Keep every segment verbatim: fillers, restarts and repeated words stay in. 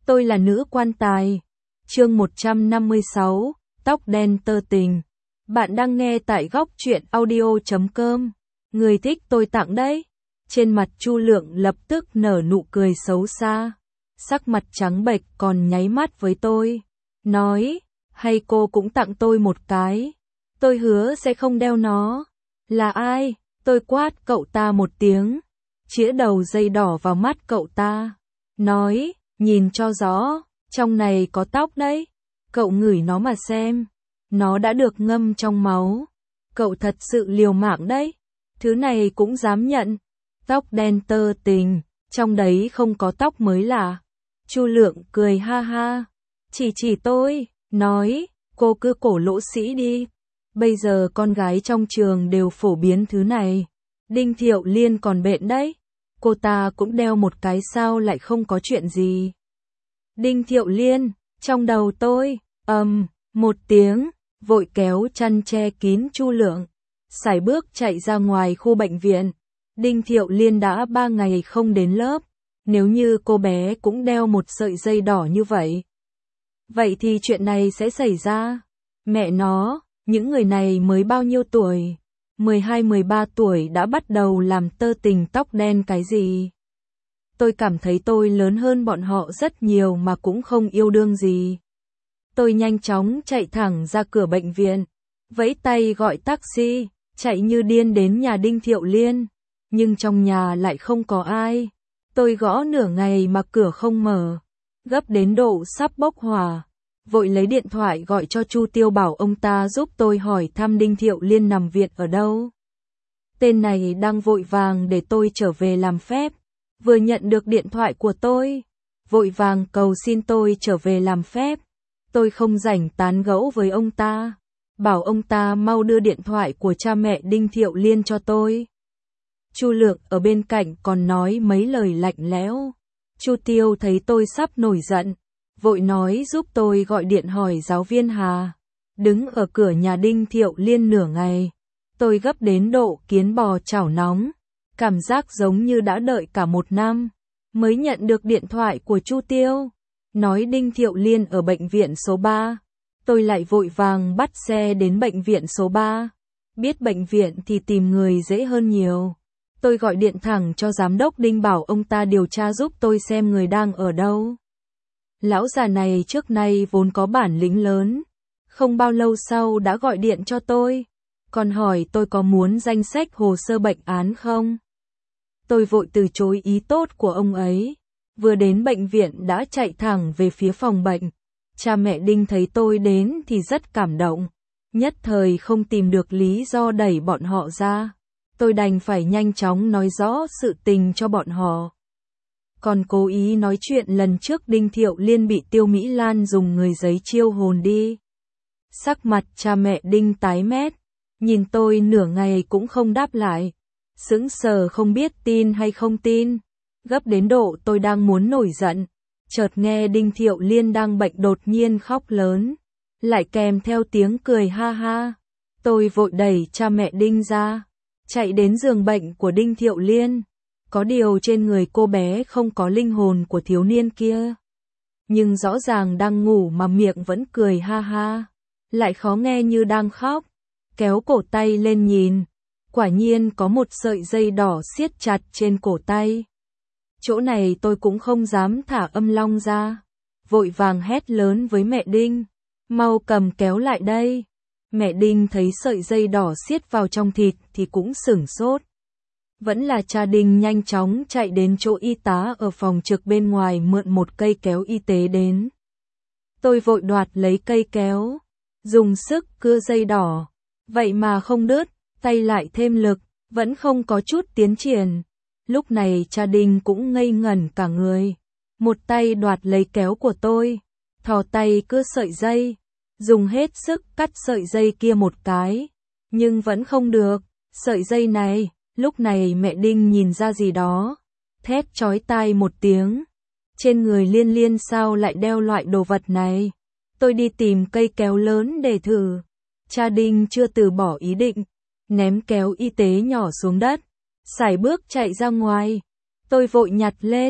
Tôi là nữ quan tài. Chương một trăm năm mươi sáu, tóc đen tơ tình. Bạn đang nghe tại góc truyện audio chấm com. Người thích tôi tặng đấy. Trên mặt Chu Lượng lập tức nở nụ cười xấu xa. Sắc mặt trắng bệch còn nháy mắt với tôi. Nói, hay cô cũng tặng tôi một cái. Tôi hứa sẽ không đeo nó. Là ai? Tôi quát cậu ta một tiếng. Chĩa đầu dây đỏ vào mắt cậu ta. Nói, nhìn cho rõ, trong này có tóc đấy. Cậu ngửi nó mà xem. Nó đã được ngâm trong máu. Cậu thật sự liều mạng đấy. Thứ này cũng dám nhận. Tóc đen tơ tình, trong đấy không có tóc mới là. Chu Lượng cười ha ha. Chỉ chỉ tôi, nói, cô cứ cổ lỗ sĩ đi. Bây giờ con gái trong trường đều phổ biến thứ này. Đinh Thiệu Liên còn bện đấy. Cô ta cũng đeo một cái sao lại không có chuyện gì. Đinh Thiệu Liên, trong đầu tôi, ầm, um, một tiếng, vội kéo chăn che kín Chu Lượng. Sải bước chạy ra ngoài khu bệnh viện. Đinh Thiệu Liên đã ba ngày không đến lớp. Nếu như cô bé cũng đeo một sợi dây đỏ như vậy. Vậy thì chuyện này sẽ xảy ra. Mẹ nó, những người này mới bao nhiêu tuổi? mười hai mười ba tuổi đã bắt đầu làm tơ tình tóc đen cái gì? Tôi cảm thấy tôi lớn hơn bọn họ rất nhiều mà cũng không yêu đương gì. Tôi nhanh chóng chạy thẳng ra cửa bệnh viện, vẫy tay gọi taxi, chạy như điên đến nhà Đinh Thiệu Liên. Nhưng trong nhà lại không có ai. Tôi gõ nửa ngày mà cửa không mở. Gấp đến độ sắp bốc hỏa. Vội lấy điện thoại gọi cho Chu Tiêu bảo ông ta giúp tôi hỏi thăm Đinh Thiệu Liên nằm viện ở đâu. Tên này đang vội vàng để tôi trở về làm phép. Vừa nhận được điện thoại của tôi, vội vàng cầu xin tôi trở về làm phép. Tôi không rảnh tán gẫu với ông ta. Bảo ông ta mau đưa điện thoại của cha mẹ Đinh Thiệu Liên cho tôi. Chu Lượng ở bên cạnh còn nói mấy lời lạnh lẽo. Chu Tiêu thấy tôi sắp nổi giận, vội nói giúp tôi gọi điện hỏi giáo viên Hà. Đứng ở cửa nhà Đinh Thiệu Liên nửa ngày, tôi gấp đến độ kiến bò chảo nóng. Cảm giác giống như đã đợi cả một năm, mới nhận được điện thoại của Chu Tiêu. Nói Đinh Thiệu Liên ở bệnh viện số ba. Tôi lại vội vàng bắt xe đến bệnh viện số ba. Biết bệnh viện thì tìm người dễ hơn nhiều. Tôi gọi điện thẳng cho giám đốc Đinh bảo ông ta điều tra giúp tôi xem người đang ở đâu. Lão già này trước nay vốn có bản lĩnh lớn. Không bao lâu sau đã gọi điện cho tôi. Còn hỏi tôi có muốn danh sách hồ sơ bệnh án không? Tôi vội từ chối ý tốt của ông ấy. Vừa đến bệnh viện đã chạy thẳng về phía phòng bệnh. Cha mẹ Đinh thấy tôi đến thì rất cảm động. Nhất thời không tìm được lý do đẩy bọn họ ra. Tôi đành phải nhanh chóng nói rõ sự tình cho bọn họ. Còn cố ý nói chuyện lần trước Đinh Thiệu Liên bị Tiêu Mỹ Lan dùng người giấy chiêu hồn đi. Sắc mặt cha mẹ Đinh tái mét. Nhìn tôi nửa ngày cũng không đáp lại. Sững sờ không biết tin hay không tin. Gấp đến độ tôi đang muốn nổi giận. Chợt nghe Đinh Thiệu Liên đang bệnh đột nhiên khóc lớn. Lại kèm theo tiếng cười ha ha. Tôi vội đẩy cha mẹ Đinh ra. Chạy đến giường bệnh của Đinh Thiệu Liên. Có điều trên người cô bé không có linh hồn của thiếu niên kia. Nhưng rõ ràng đang ngủ mà miệng vẫn cười ha ha. Lại khó nghe như đang khóc. Kéo cổ tay lên nhìn. Quả nhiên có một sợi dây đỏ siết chặt trên cổ tay. Chỗ này tôi cũng không dám thả âm long ra. Vội vàng hét lớn với mẹ Đinh. Mau cầm kéo lại đây. Mẹ Đinh thấy sợi dây đỏ siết vào trong thịt thì cũng sửng sốt. Vẫn là cha Đinh nhanh chóng chạy đến chỗ y tá ở phòng trực bên ngoài mượn một cây kéo y tế đến. Tôi vội đoạt lấy cây kéo. Dùng sức cưa dây đỏ. Vậy mà không đứt, tay lại thêm lực, vẫn không có chút tiến triển. Lúc này cha Đinh cũng ngây ngẩn cả người. Một tay đoạt lấy kéo của tôi. Thò tay cưa sợi dây. Dùng hết sức cắt sợi dây kia một cái. Nhưng vẫn không được. Sợi dây này, lúc này mẹ Đinh nhìn ra gì đó. Thét chói tai một tiếng. Trên người Liên Liên sao lại đeo loại đồ vật này? Tôi đi tìm cây kéo lớn để thử. Cha Đinh chưa từ bỏ ý định. Ném kéo y tế nhỏ xuống đất. Sải bước chạy ra ngoài. Tôi vội nhặt lên.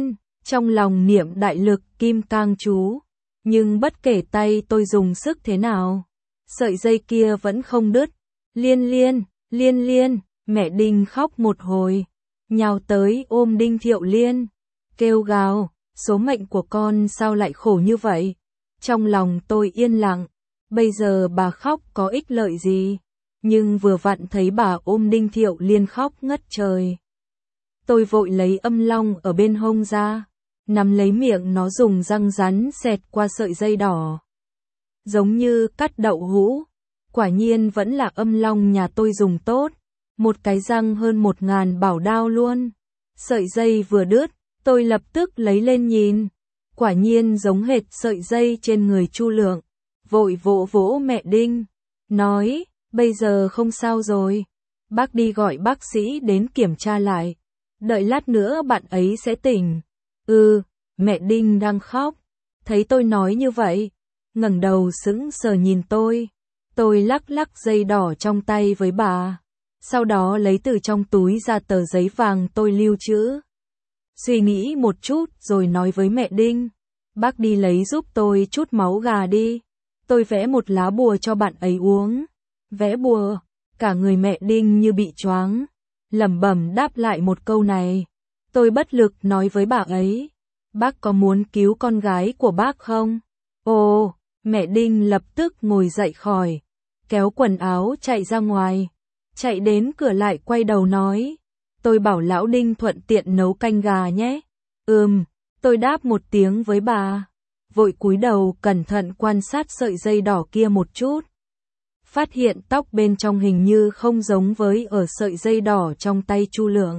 Trong lòng niệm đại lực kim cang chú, nhưng bất kể tay tôi dùng sức thế nào, sợi dây kia vẫn không đứt. Liên Liên, Liên Liên, mẹ Đinh khóc một hồi, nhào tới ôm Đinh Thiệu Liên, kêu gào, số mệnh của con sao lại khổ như vậy. Trong lòng tôi yên lặng, bây giờ bà khóc có ích lợi gì, nhưng vừa vặn thấy bà ôm Đinh Thiệu Liên khóc ngất trời. Tôi vội lấy âm long ở bên hông ra, nắm lấy miệng nó dùng răng rắn xẹt qua sợi dây đỏ. Giống như cắt đậu hũ, quả nhiên vẫn là âm long nhà tôi dùng tốt, một cái răng hơn một ngàn bảo đao luôn. Sợi dây vừa đứt, tôi lập tức lấy lên nhìn, quả nhiên giống hệt sợi dây trên người Chu Lượng, vội vỗ vỗ mẹ Đinh, nói, bây giờ không sao rồi, bác đi gọi bác sĩ đến kiểm tra lại, đợi lát nữa bạn ấy sẽ tỉnh. Ừ, mẹ Đinh đang khóc, thấy tôi nói như vậy, ngẩng đầu sững sờ nhìn tôi, tôi lắc lắc dây đỏ trong tay với bà, sau đó lấy từ trong túi ra tờ giấy vàng tôi lưu trữ. Suy nghĩ một chút rồi nói với mẹ Đinh, bác đi lấy giúp tôi chút máu gà đi, tôi vẽ một lá bùa cho bạn ấy uống. Vẽ bùa, cả người mẹ Đinh như bị choáng, lẩm bẩm đáp lại một câu này. Tôi bất lực nói với bà ấy, bác có muốn cứu con gái của bác không? Ồ, mẹ Đinh lập tức ngồi dậy khỏi, kéo quần áo chạy ra ngoài, chạy đến cửa lại quay đầu nói, tôi bảo lão Đinh thuận tiện nấu canh gà nhé. Ừm, tôi đáp một tiếng với bà, vội cúi đầu cẩn thận quan sát sợi dây đỏ kia một chút. Phát hiện tóc bên trong hình như không giống với ở sợi dây đỏ trong tay Chu Lượng.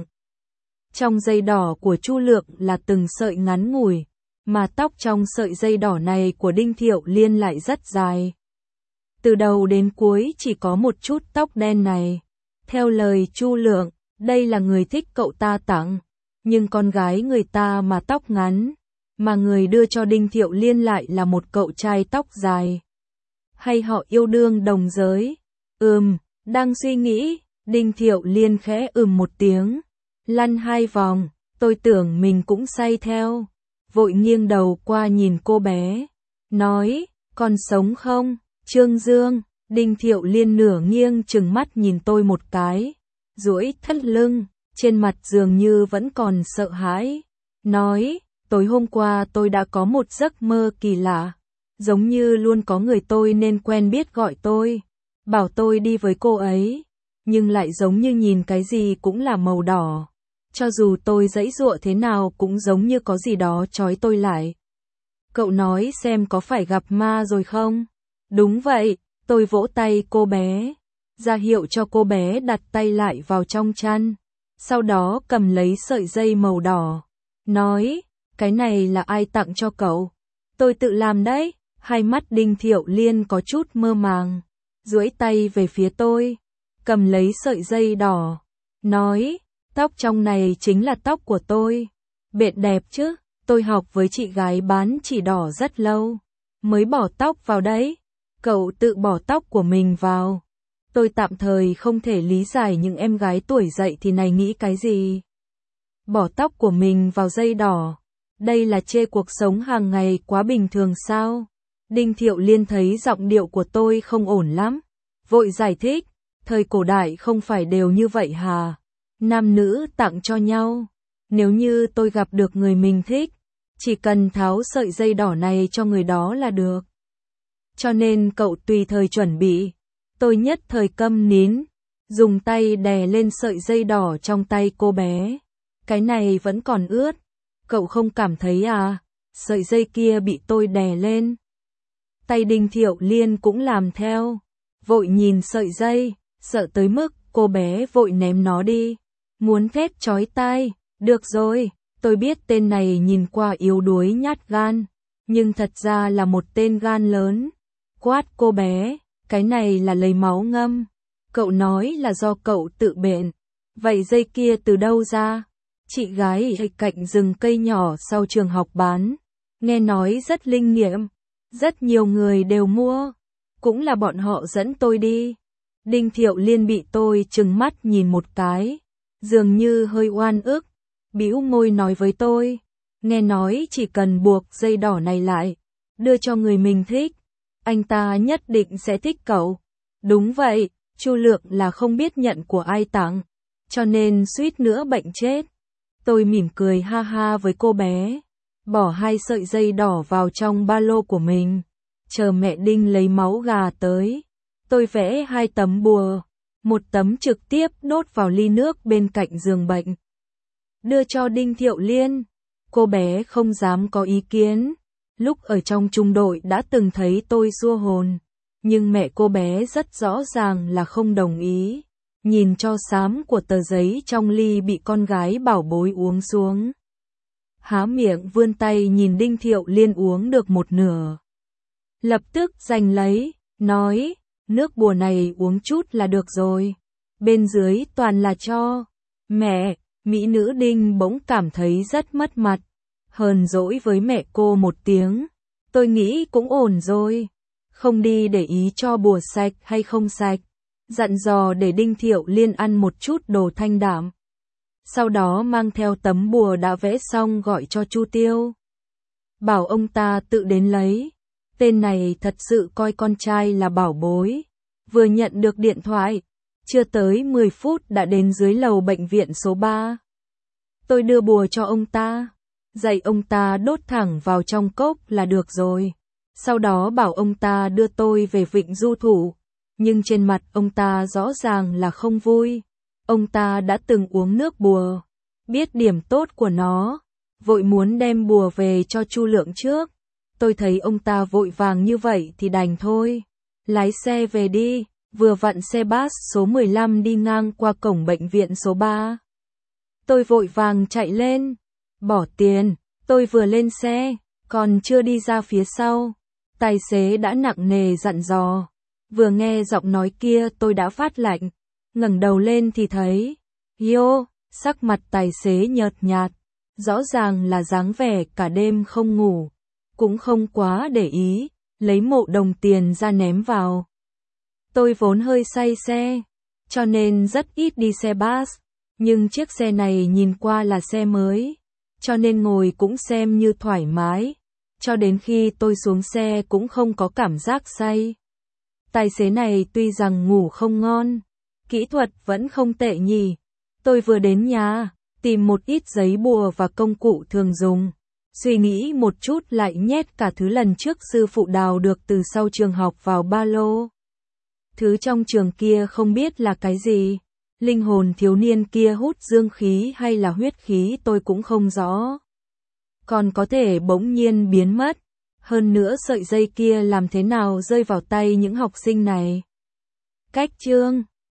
Trong dây đỏ của Chu Lượng là từng sợi ngắn ngủi, mà tóc trong sợi dây đỏ này của Đinh Thiệu Liên lại rất dài. Từ đầu đến cuối chỉ có một chút tóc đen này. Theo lời Chu Lượng, đây là người thích cậu ta tặng, nhưng con gái người ta mà tóc ngắn, mà người đưa cho Đinh Thiệu Liên lại là một cậu trai tóc dài. Hay họ yêu đương đồng giới? Ừm, đang suy nghĩ, Đinh Thiệu Liên khẽ ừm một tiếng, lăn hai vòng, tôi tưởng mình cũng say theo, vội nghiêng đầu qua nhìn cô bé, nói, còn sống không, Trương Dương? Đinh Thiệu Liên nửa nghiêng trừng mắt nhìn tôi một cái, duỗi thắt lưng, trên mặt dường như vẫn còn sợ hãi, nói, tối hôm qua tôi đã có một giấc mơ kỳ lạ. Giống như luôn có người tôi nên quen biết gọi tôi, bảo tôi đi với cô ấy, nhưng lại giống như nhìn cái gì cũng là màu đỏ. Cho dù tôi giãy giụa thế nào cũng giống như có gì đó trói tôi lại. Cậu nói xem có phải gặp ma rồi không? Đúng vậy, tôi vỗ tay cô bé, ra hiệu cho cô bé đặt tay lại vào trong chăn, sau đó cầm lấy sợi dây màu đỏ, nói, cái này là ai tặng cho cậu? Tôi tự làm đấy. Hai mắt Đinh Thiệu Liên có chút mơ màng, duỗi tay về phía tôi, cầm lấy sợi dây đỏ, nói, tóc trong này chính là tóc của tôi. Bện đẹp chứ, tôi học với chị gái bán chỉ đỏ rất lâu, mới bỏ tóc vào đấy. Cậu tự bỏ tóc của mình vào. Tôi tạm thời không thể lý giải những em gái tuổi dậy thì này nghĩ cái gì. Bỏ tóc của mình vào dây đỏ, đây là chê cuộc sống hàng ngày quá bình thường sao? Đinh Thiệu Liên thấy giọng điệu của tôi không ổn lắm, vội giải thích, thời cổ đại không phải đều như vậy hà, nam nữ tặng cho nhau, nếu như tôi gặp được người mình thích, chỉ cần tháo sợi dây đỏ này cho người đó là được. Cho nên cậu tùy thời chuẩn bị. Tôi nhất thời câm nín, dùng tay đè lên sợi dây đỏ trong tay cô bé, cái này vẫn còn ướt, cậu không cảm thấy à? Sợi dây kia bị tôi đè lên. Tay Đinh Thiệu Liên cũng làm theo, vội nhìn sợi dây, sợ tới mức cô bé vội ném nó đi, muốn thét chói tai, được rồi, tôi biết tên này nhìn qua yếu đuối nhát gan, nhưng thật ra là một tên gan lớn. Quát cô bé, cái này là lấy máu ngâm, cậu nói là do cậu tự bệnh, vậy dây kia từ đâu ra? Chị gái ở cạnh rừng cây nhỏ sau trường học bán, nghe nói rất linh nghiệm. Rất nhiều người đều mua, cũng là bọn họ dẫn tôi đi. Đinh Thiệu Liên bị tôi trừng mắt nhìn một cái, dường như hơi oan ức, bĩu môi nói với tôi, Nghe nói chỉ cần buộc dây đỏ này lại, đưa cho người mình thích, anh ta nhất định sẽ thích cậu. Đúng vậy, Chu Lượng là không biết nhận của ai tặng, cho nên suýt nữa bệnh chết. Tôi mỉm cười ha ha với cô bé, bỏ hai sợi dây đỏ vào trong ba lô của mình, chờ mẹ Đinh lấy máu gà tới. Tôi vẽ hai tấm bùa, một tấm trực tiếp đốt vào ly nước bên cạnh giường bệnh, đưa cho Đinh Thiệu Liên. Cô bé không dám có ý kiến. Lúc ở trong trung đội đã từng thấy tôi xua hồn, nhưng mẹ cô bé rất rõ ràng là không đồng ý. Nhìn cho xám của tờ giấy trong ly bị con gái bảo bối uống xuống, há miệng vươn tay nhìn Đinh Thiệu Liên uống được một nửa, lập tức giành lấy, nói, nước bùa này uống chút là được rồi, bên dưới toàn là tro. Mẹ, mỹ nữ Đinh bỗng cảm thấy rất mất mặt, hờn dỗi với mẹ cô một tiếng. Tôi nghĩ cũng ổn rồi, không đi để ý cho bùa sạch hay không sạch, dặn dò để Đinh Thiệu Liên ăn một chút đồ thanh đạm. Sau đó mang theo tấm bùa đã vẽ xong gọi cho Chu Tiêu, bảo ông ta tự đến lấy. Tên này thật sự coi con trai là bảo bối. Vừa nhận được điện thoại, chưa tới mười phút đã đến dưới lầu bệnh viện số ba. Tôi đưa bùa cho ông ta, dạy ông ta đốt thẳng vào trong cốc là được rồi. Sau đó bảo ông ta đưa tôi về Vịnh Du Thủ, nhưng trên mặt ông ta rõ ràng là không vui. Ông ta đã từng uống nước bùa, biết điểm tốt của nó, vội muốn đem bùa về cho Chu Lượng trước. Tôi thấy ông ta vội vàng như vậy thì đành thôi. Lái xe về đi, vừa vặn xe bus số mười lăm đi ngang qua cổng bệnh viện số ba. Tôi vội vàng chạy lên, bỏ tiền, tôi vừa lên xe, còn chưa đi ra phía sau, tài xế đã nặng nề dặn dò. Vừa nghe giọng nói kia tôi đã phát lạnh, ngẩng đầu lên thì thấy, yo, sắc mặt tài xế nhợt nhạt, rõ ràng là dáng vẻ cả đêm không ngủ, cũng không quá để ý, lấy mộ đồng tiền ra ném vào. Tôi vốn hơi say xe, cho nên rất ít đi xe bus, nhưng chiếc xe này nhìn qua là xe mới, cho nên ngồi cũng xem như thoải mái, cho đến khi tôi xuống xe cũng không có cảm giác say. Tài xế này tuy rằng ngủ không ngon, kỹ thuật vẫn không tệ nhỉ. Tôi vừa đến nhà, tìm một ít giấy bùa và công cụ thường dùng, suy nghĩ một chút lại nhét cả thứ lần trước sư phụ đào được từ sau trường học vào ba lô. Thứ trong trường kia không biết là cái gì, linh hồn thiếu niên kia hút dương khí hay là huyết khí tôi cũng không rõ. Còn có thể bỗng nhiên biến mất, hơn nữa sợi dây kia làm thế nào rơi vào tay những học sinh này. Cách chương